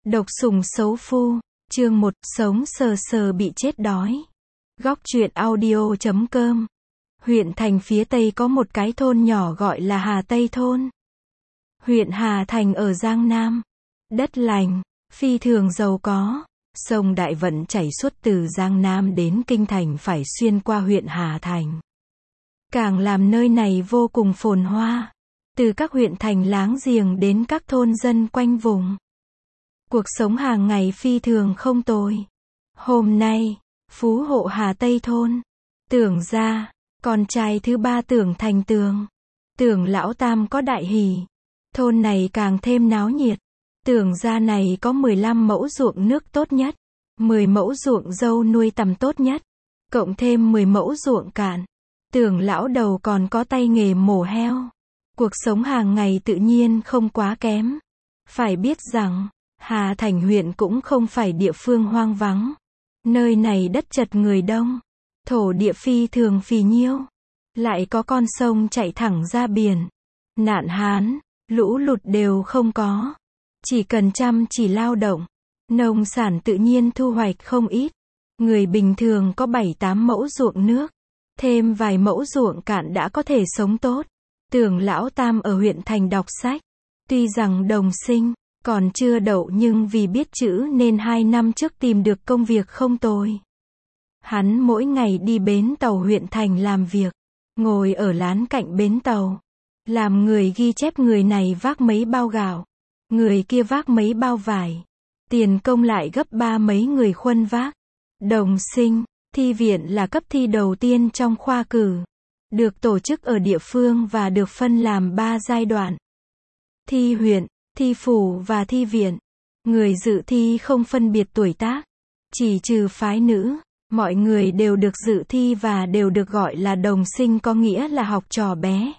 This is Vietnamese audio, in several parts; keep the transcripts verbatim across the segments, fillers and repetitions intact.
Độc sủng xấu phu, chương một, sống sờ sờ bị chết đói. Góc truyện audio chấm com. Huyện thành phía tây có một cái thôn nhỏ gọi là Hà Tây thôn. Huyện Hà Thành ở Giang Nam. Đất lành, phi thường giàu có. Sông Đại Vận chảy suốt từ Giang Nam đến Kinh Thành phải xuyên qua huyện Hà Thành. Càng làm nơi này vô cùng phồn hoa. Từ các huyện thành láng giềng đến các thôn dân quanh vùng. Cuộc sống hàng ngày phi thường không tồi. Hôm nay, phú hộ Hà Tây thôn, Tưởng gia, con trai thứ ba Tưởng Thành Tường, Tưởng lão tam có đại hỷ. Thôn này càng thêm náo nhiệt. Tưởng gia này có mười lăm mẫu ruộng nước tốt nhất, mười mẫu ruộng dâu nuôi tầm tốt nhất, cộng thêm mười mẫu ruộng cạn. Tưởng lão đầu còn có tay nghề mổ heo. Cuộc sống hàng ngày tự nhiên không quá kém. Phải biết rằng, Hà Thành huyện cũng không phải địa phương hoang vắng. Nơi này đất chật người đông, thổ địa phi thường phì nhiêu, lại có con sông chạy thẳng ra biển. Nạn hán, lũ lụt đều không có. Chỉ cần chăm chỉ lao động, nông sản tự nhiên thu hoạch không ít. Người bình thường có bảy tám mẫu ruộng nước, thêm vài mẫu ruộng cạn đã có thể sống tốt. Tưởng lão tam ở huyện thành đọc sách. Tuy rằng đồng sinh, còn chưa đậu nhưng vì biết chữ nên hai năm trước tìm được công việc không tồi. Hắn mỗi ngày đi bến tàu huyện thành làm việc, ngồi ở lán cạnh bến tàu, làm người ghi chép người này vác mấy bao gạo, người kia vác mấy bao vải. Tiền công lại gấp ba mấy người khuân vác. Đồng sinh, thi viện là cấp thi đầu tiên trong khoa cử. Được tổ chức ở địa phương và được phân làm ba giai đoạn. Thi huyện, thi phủ và thi viện. Người dự thi không phân biệt tuổi tác, chỉ trừ phái nữ, mọi người đều được dự thi và đều được gọi là đồng sinh, có nghĩa là học trò bé.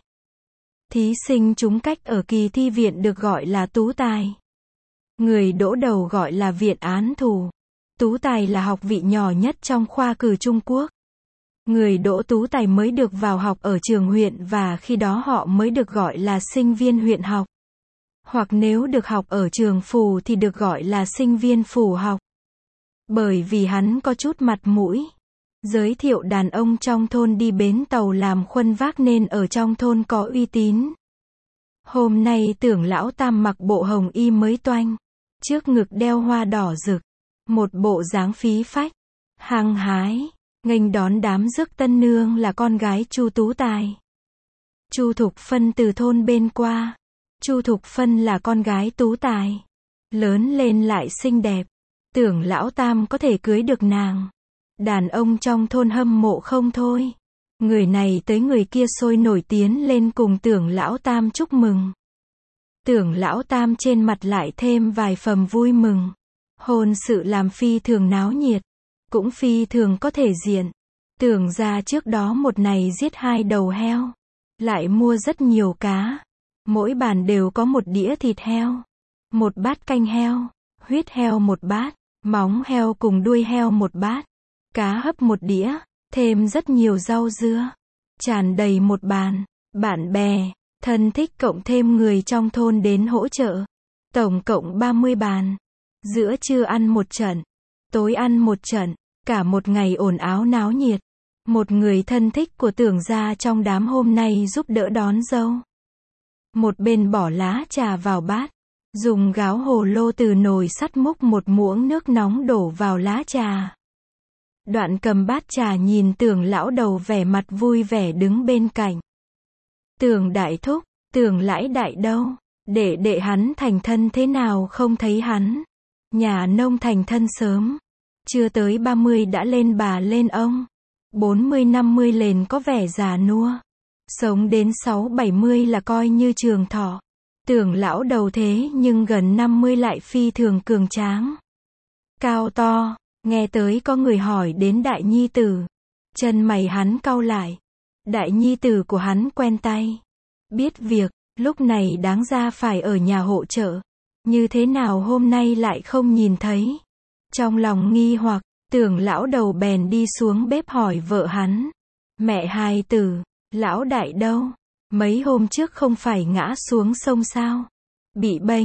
Thí sinh trúng cách ở kỳ thi viện được gọi là tú tài. Người đỗ đầu gọi là viện án thủ. Tú tài là học vị nhỏ nhất trong khoa cử Trung Quốc. Người đỗ tú tài mới được vào học ở trường huyện và khi đó họ mới được gọi là sinh viên huyện học. Hoặc nếu được học ở trường phủ thì được gọi là sinh viên phủ học. Bởi vì hắn có chút mặt mũi, giới thiệu đàn ông trong thôn đi bến tàu làm khuân vác nên ở trong thôn có uy tín. Hôm nay Tưởng lão tam mặc bộ hồng y mới toanh, trước ngực đeo hoa đỏ rực, một bộ dáng phí phách, hăng hái, nghênh đón đám rước tân nương là con gái Chu Tú Tài. Chu Thục Phân từ thôn bên qua. Chu Thục Phân là con gái Tú Tài, lớn lên lại xinh đẹp. Tưởng lão tam có thể cưới được nàng. Đàn ông trong thôn hâm mộ không thôi. Người này tới người kia sôi nổi tiến lên cùng Tưởng lão tam chúc mừng. Tưởng lão tam trên mặt lại thêm vài phần vui mừng. Hôn sự làm phi thường náo nhiệt, cũng phi thường có thể diện. Tưởng ra trước đó một ngày giết hai đầu heo, lại mua rất nhiều cá. Mỗi bàn đều có một đĩa thịt heo, một bát canh heo, huyết heo một bát, móng heo cùng đuôi heo một bát, cá hấp một đĩa, thêm rất nhiều rau dưa, tràn đầy một bàn. Bạn bè, thân thích cộng thêm người trong thôn đến hỗ trợ. Tổng cộng ba mươi bàn. Giữa trưa ăn một trận, tối ăn một trận, cả một ngày ồn áo náo nhiệt. Một người thân thích của Tưởng gia trong đám hôm nay giúp đỡ đón dâu. Một bên bỏ lá trà vào bát, dùng gáo hồ lô từ nồi sắt múc một muỗng nước nóng đổ vào lá trà. Đoạn cầm bát trà nhìn Tưởng lão đầu vẻ mặt vui vẻ đứng bên cạnh. Tưởng đại thúc, Tưởng lãi đại đâu? Để đệ hắn thành thân thế nào không thấy hắn? Nhà nông thành thân sớm, chưa tới ba mươi đã lên bà lên ông, bốn mươi năm mươi lên có vẻ già nua. Sống đến sáu bảy mươi là coi như trường thọ. Tưởng lão đầu thế nhưng gần năm mươi lại phi thường cường tráng, cao to. Nghe tới có người hỏi đến đại nhi tử, chân mày hắn cau lại. Đại nhi tử của hắn quen tay, biết việc, lúc này đáng ra phải ở nhà hỗ trợ. Như thế nào hôm nay lại không nhìn thấy? Trong lòng nghi hoặc, Tưởng lão đầu bèn đi xuống bếp hỏi vợ hắn. Mẹ hài tử, lão đại đâu? Mấy hôm trước không phải ngã xuống sông sao? Bị bênh.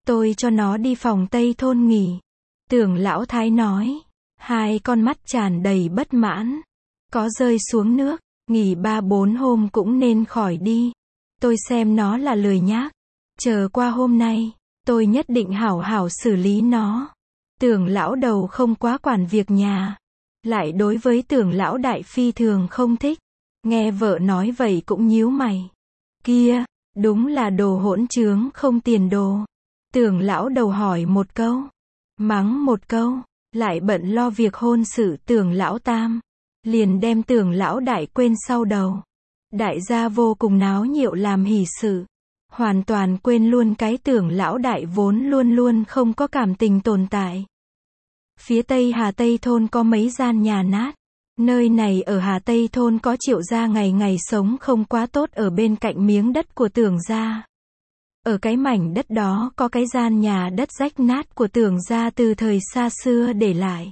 Tôi cho nó đi phòng Tây thôn nghỉ. Tưởng lão thái nói. Hai con mắt tràn đầy bất mãn. Có rơi xuống nước, nghỉ ba bốn hôm cũng nên khỏi đi. Tôi xem nó là lười nhác. Chờ qua hôm nay, tôi nhất định hảo hảo xử lý nó. Tưởng lão đầu không quá quản việc nhà. Lại đối với tưởng lão đại phi thường không thích. Nghe vợ nói vậy cũng nhíu mày. Kia, đúng là đồ hỗn trướng không tiền đồ. Tưởng lão đầu hỏi một câu. Mắng một câu. Lại bận lo việc hôn sự tưởng lão tam. Liền đem tưởng lão đại quên sau đầu. Đại gia vô cùng náo nhiệu làm hỷ sự. Hoàn toàn quên luôn cái tưởng lão đại vốn luôn luôn không có cảm tình tồn tại. Phía tây Hà Tây thôn có mấy gian nhà nát. Nơi này ở Hà Tây thôn có Triệu gia ngày ngày sống không quá tốt ở bên cạnh miếng đất của tưởng gia. Ở cái mảnh đất đó có cái gian nhà đất rách nát của tưởng gia từ thời xa xưa để lại.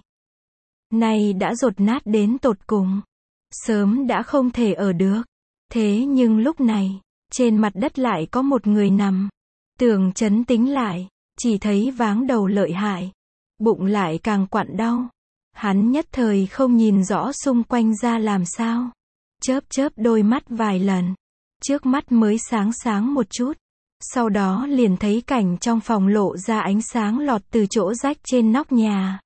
Nay đã dột nát đến tột cùng. Sớm đã không thể ở được. Thế nhưng lúc này, trên mặt đất lại có một người nằm. Tưởng chấn tính lại, chỉ thấy váng đầu lợi hại. Bụng lại càng quặn đau. Hắn nhất thời không nhìn rõ xung quanh ra làm sao. Chớp chớp đôi mắt vài lần. Trước mắt mới sáng sáng một chút. Sau đó liền thấy cảnh trong phòng lộ ra ánh sáng lọt từ chỗ rách trên nóc nhà.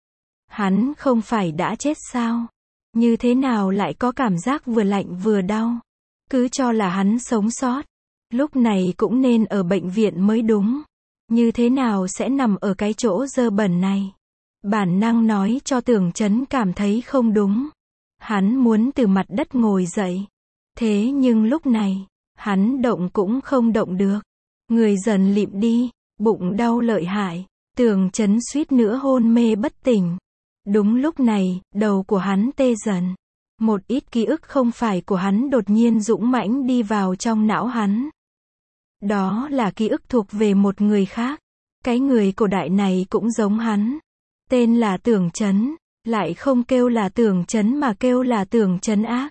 Hắn không phải đã chết sao? Như thế nào lại có cảm giác vừa lạnh vừa đau? Cứ cho là hắn sống sót. Lúc này cũng nên ở bệnh viện mới đúng. Như thế nào sẽ nằm ở cái chỗ dơ bẩn này? Bản năng nói cho tưởng chấn cảm thấy không đúng. Hắn muốn từ mặt đất ngồi dậy. Thế nhưng lúc này, hắn động cũng không động được. Người dần lịm đi, bụng đau lợi hại. Tưởng chấn suýt nữa hôn mê bất tỉnh. Đúng lúc này, đầu của hắn tê dần. Một ít ký ức không phải của hắn đột nhiên dũng mãnh đi vào trong não hắn. Đó là ký ức thuộc về một người khác. Cái người cổ đại này cũng giống hắn. Tên là Tưởng Chấn, lại không kêu là Tưởng Chấn mà kêu là Tưởng Chấn Ác.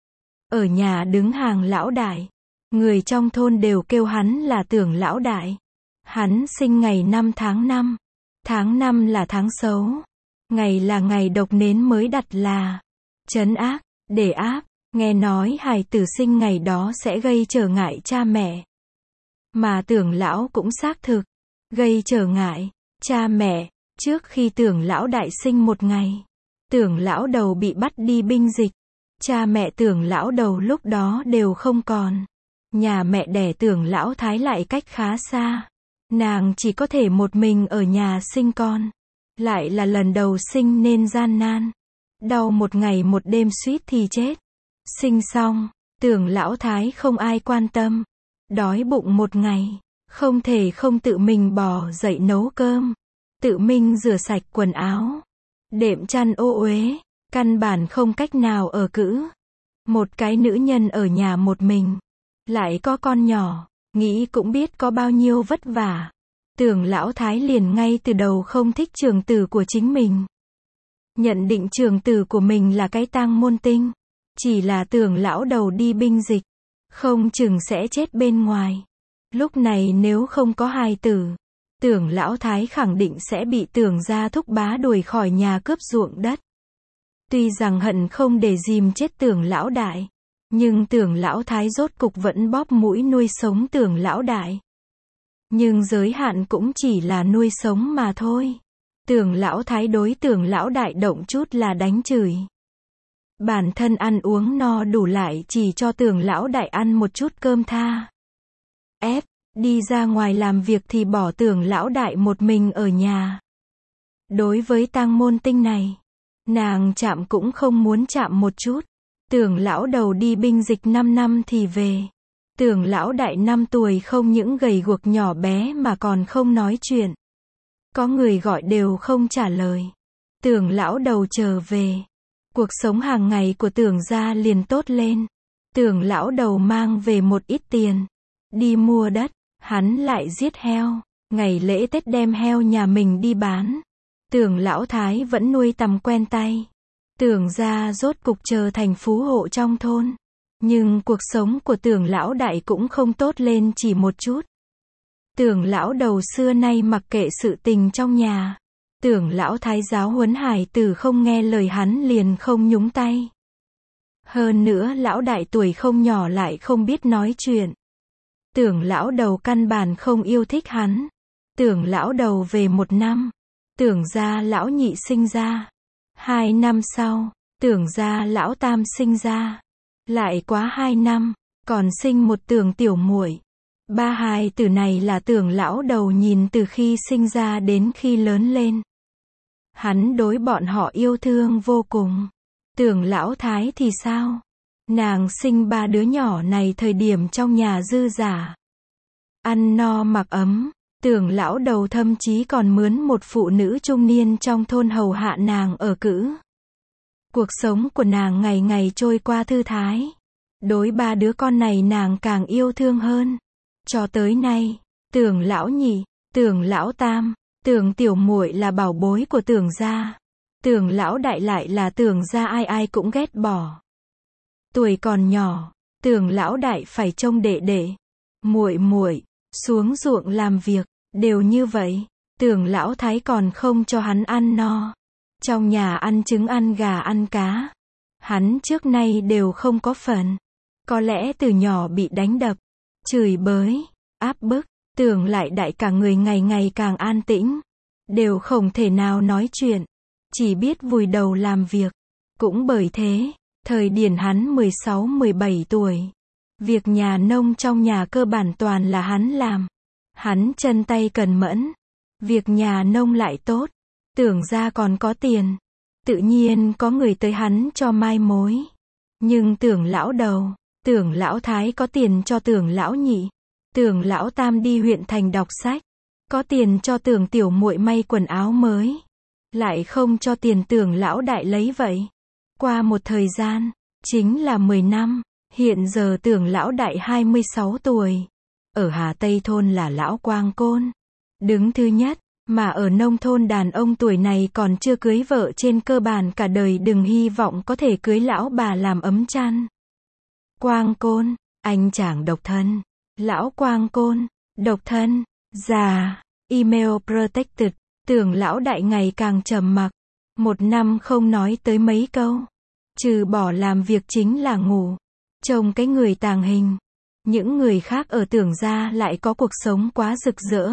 Ở nhà đứng hàng lão đại. Người trong thôn đều kêu hắn là Tưởng lão đại. Hắn sinh ngày năm tháng năm. Tháng năm là tháng xấu. Ngày là ngày độc nến mới đặt là Chấn Ác, để áp. Nghe nói hài tử sinh ngày đó sẽ gây trở ngại cha mẹ. Mà Tưởng lão cũng xác thực gây trở ngại cha mẹ. Trước khi Tưởng lão đại sinh một ngày, Tưởng lão đầu bị bắt đi binh dịch. Cha mẹ Tưởng lão đầu lúc đó đều không còn. Nhà mẹ đẻ Tưởng lão thái lại cách khá xa. Nàng chỉ có thể một mình ở nhà sinh con. Lại là lần đầu sinh nên gian nan. Đau một ngày một đêm suýt thì chết. Sinh xong, Tưởng lão thái không ai quan tâm. Đói bụng một ngày, không thể không tự mình bò dậy nấu cơm. Tự mình rửa sạch quần áo. Đệm chăn ô uế, căn bản không cách nào ở cữ. Một cái nữ nhân ở nhà một mình. Lại có con nhỏ, nghĩ cũng biết có bao nhiêu vất vả. Tưởng lão thái liền ngay từ đầu không thích trường tử của chính mình. Nhận định trường tử của mình là cái tang môn tinh. Chỉ là Tưởng lão đầu đi binh dịch. Không chừng sẽ chết bên ngoài. Lúc này nếu không có hài tử, Tưởng lão thái khẳng định sẽ bị Tưởng gia thúc bá đuổi khỏi nhà cướp ruộng đất. Tuy rằng hận không để dìm chết Tưởng lão đại, nhưng Tưởng lão thái rốt cục vẫn bóp mũi nuôi sống Tưởng lão đại. Nhưng giới hạn cũng chỉ là nuôi sống mà thôi. Tưởng lão thái đối Tưởng lão đại động chút là đánh chửi. Bản thân ăn uống no đủ lại chỉ cho Tưởng lão đại ăn một chút cơm tha. Ép, đi ra ngoài làm việc thì bỏ Tưởng lão đại một mình ở nhà. Đối với tang môn tinh này, nàng chạm cũng không muốn chạm một chút. Tưởng lão đầu đi binh dịch năm năm thì về. Tưởng lão đại năm tuổi không những gầy guộc nhỏ bé mà còn không nói chuyện. Có người gọi đều không trả lời. Tưởng lão đầu trở về. Cuộc sống hàng ngày của Tưởng gia liền tốt lên. Tưởng lão đầu mang về một ít tiền. Đi mua đất, hắn lại giết heo. Ngày lễ Tết đem heo nhà mình đi bán. Tưởng lão thái vẫn nuôi tầm quen tay. Tưởng gia rốt cục trở thành phú hộ trong thôn. Nhưng cuộc sống của Tưởng lão đại cũng không tốt lên chỉ một chút. Tưởng lão đầu xưa nay mặc kệ sự tình trong nhà. Tưởng lão thái giáo huấn hải tử không nghe lời hắn liền không nhúng tay. Hơn nữa lão đại tuổi không nhỏ lại không biết nói chuyện. Tưởng lão đầu căn bản không yêu thích hắn. Tưởng lão đầu về một năm. Tưởng gia lão nhị sinh ra. Hai năm sau, tưởng gia lão tam sinh ra. Lại quá hai năm, còn sinh một tưởng tiểu muội. Ba hài tử này là tưởng lão đầu nhìn từ khi sinh ra đến khi lớn lên. Hắn đối bọn họ yêu thương vô cùng. Tưởng lão thái thì sao? Nàng sinh ba đứa nhỏ này thời điểm trong nhà dư giả. Ăn no mặc ấm, tưởng lão đầu thậm chí còn mướn một phụ nữ trung niên trong thôn hầu hạ nàng ở cữ. Cuộc sống của nàng ngày ngày trôi qua thư thái. Đối ba đứa con này nàng càng yêu thương hơn. Cho tới nay, tưởng lão nhị, tưởng lão tam, tưởng tiểu muội là bảo bối của tưởng gia. Tưởng lão đại lại là tưởng gia ai ai cũng ghét bỏ. Tuổi còn nhỏ, tưởng lão đại phải trông đệ đệ, muội muội xuống ruộng làm việc, đều như vậy. Tưởng lão thái còn không cho hắn ăn no. Trong nhà ăn trứng ăn gà ăn cá. Hắn trước nay đều không có phần. Có lẽ từ nhỏ bị đánh đập, chửi bới, áp bức, tưởng lại đại cả người ngày ngày càng an tĩnh. Đều không thể nào nói chuyện. Chỉ biết vùi đầu làm việc. Cũng bởi thế, thời điểm hắn mười sáu mười bảy tuổi. Việc nhà nông trong nhà cơ bản toàn là hắn làm. Hắn chân tay cần mẫn. Việc nhà nông lại tốt. Tưởng ra còn có tiền. Tự nhiên có người tới hắn cho mai mối. Nhưng tưởng lão đầu, tưởng lão thái có tiền cho tưởng lão nhị. Tưởng lão tam đi huyện thành đọc sách. Có tiền cho tưởng tiểu muội may quần áo mới. Lại không cho tiền tưởng lão đại lấy vậy. Qua một thời gian, chính là mười năm, hiện giờ tưởng lão đại hai mươi sáu tuổi. Ở Hà Tây thôn là lão quang côn. Đứng thứ nhất, mà ở nông thôn đàn ông tuổi này còn chưa cưới vợ trên cơ bản cả đời đừng hy vọng có thể cưới lão bà làm ấm chăn. Quang côn, anh chàng độc thân. Lão quang côn, độc thân, già, email protected. Tưởng lão đại ngày càng trầm mặc. Một năm không nói tới mấy câu. Trừ bỏ làm việc chính là ngủ. Trông cái người tàng hình. Những người khác ở tưởng gia lại có cuộc sống quá rực rỡ.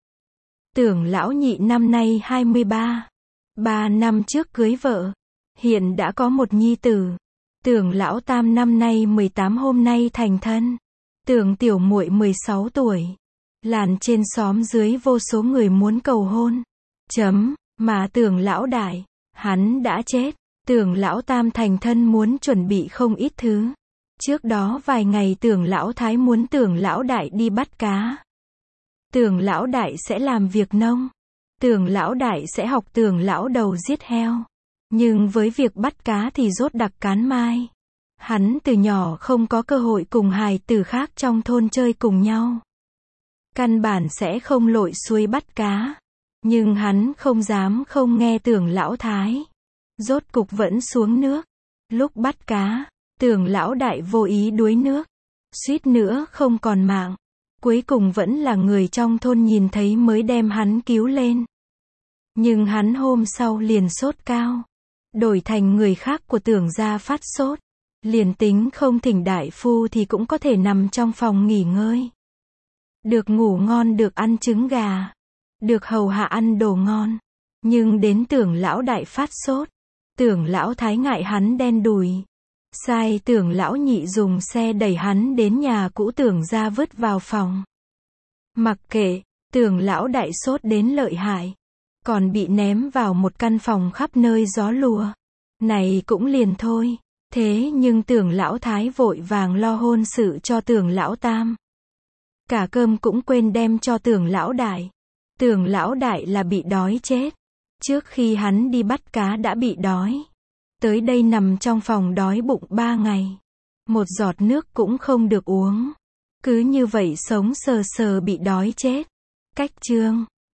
Tưởng lão nhị năm nay hai mươi ba. Ba năm trước cưới vợ. Hiện đã có một nhi tử. Tưởng lão tam năm nay mười tám hôm nay thành thân. Tưởng tiểu muội mười sáu tuổi. Làn trên xóm dưới vô số người muốn cầu hôn. Chấm, mà tưởng lão đại, hắn đã chết. Tưởng lão tam thành thân muốn chuẩn bị không ít thứ. Trước đó vài ngày tưởng lão thái muốn tưởng lão đại đi bắt cá. Tưởng lão đại sẽ làm việc nông. Tưởng lão đại sẽ học tưởng lão đầu giết heo. Nhưng với việc bắt cá thì rốt đặc cán mai. Hắn từ nhỏ không có cơ hội cùng hài tử khác trong thôn chơi cùng nhau. Căn bản sẽ không lội suối bắt cá. Nhưng hắn không dám không nghe tưởng lão thái. Rốt cục vẫn xuống nước. Lúc bắt cá, tưởng lão đại vô ý đuối nước. Suýt nữa không còn mạng. Cuối cùng vẫn là người trong thôn nhìn thấy mới đem hắn cứu lên. Nhưng hắn hôm sau liền sốt cao. Đổi thành người khác của tưởng gia phát sốt. Liền tính không thỉnh đại phu thì cũng có thể nằm trong phòng nghỉ ngơi. Được ngủ ngon, được ăn trứng gà. Được hầu hạ ăn đồ ngon. Nhưng đến tưởng lão đại phát sốt. Tưởng lão thái ngại hắn đen đùi. Sai tưởng lão nhị dùng xe đẩy hắn đến nhà cũ tưởng gia vứt vào phòng. Mặc kệ, tưởng lão đại sốt đến lợi hại. Còn bị ném vào một căn phòng khắp nơi gió lùa. Này cũng liền thôi. Thế nhưng tưởng lão thái vội vàng lo hôn sự cho tưởng lão tam. Cả cơm cũng quên đem cho tưởng lão đại. Tưởng lão đại là bị đói chết. Trước khi hắn đi bắt cá đã bị đói. Tới đây nằm trong phòng đói bụng ba ngày. Một giọt nước cũng không được uống. Cứ như vậy sống sờ sờ bị đói chết. Cách chương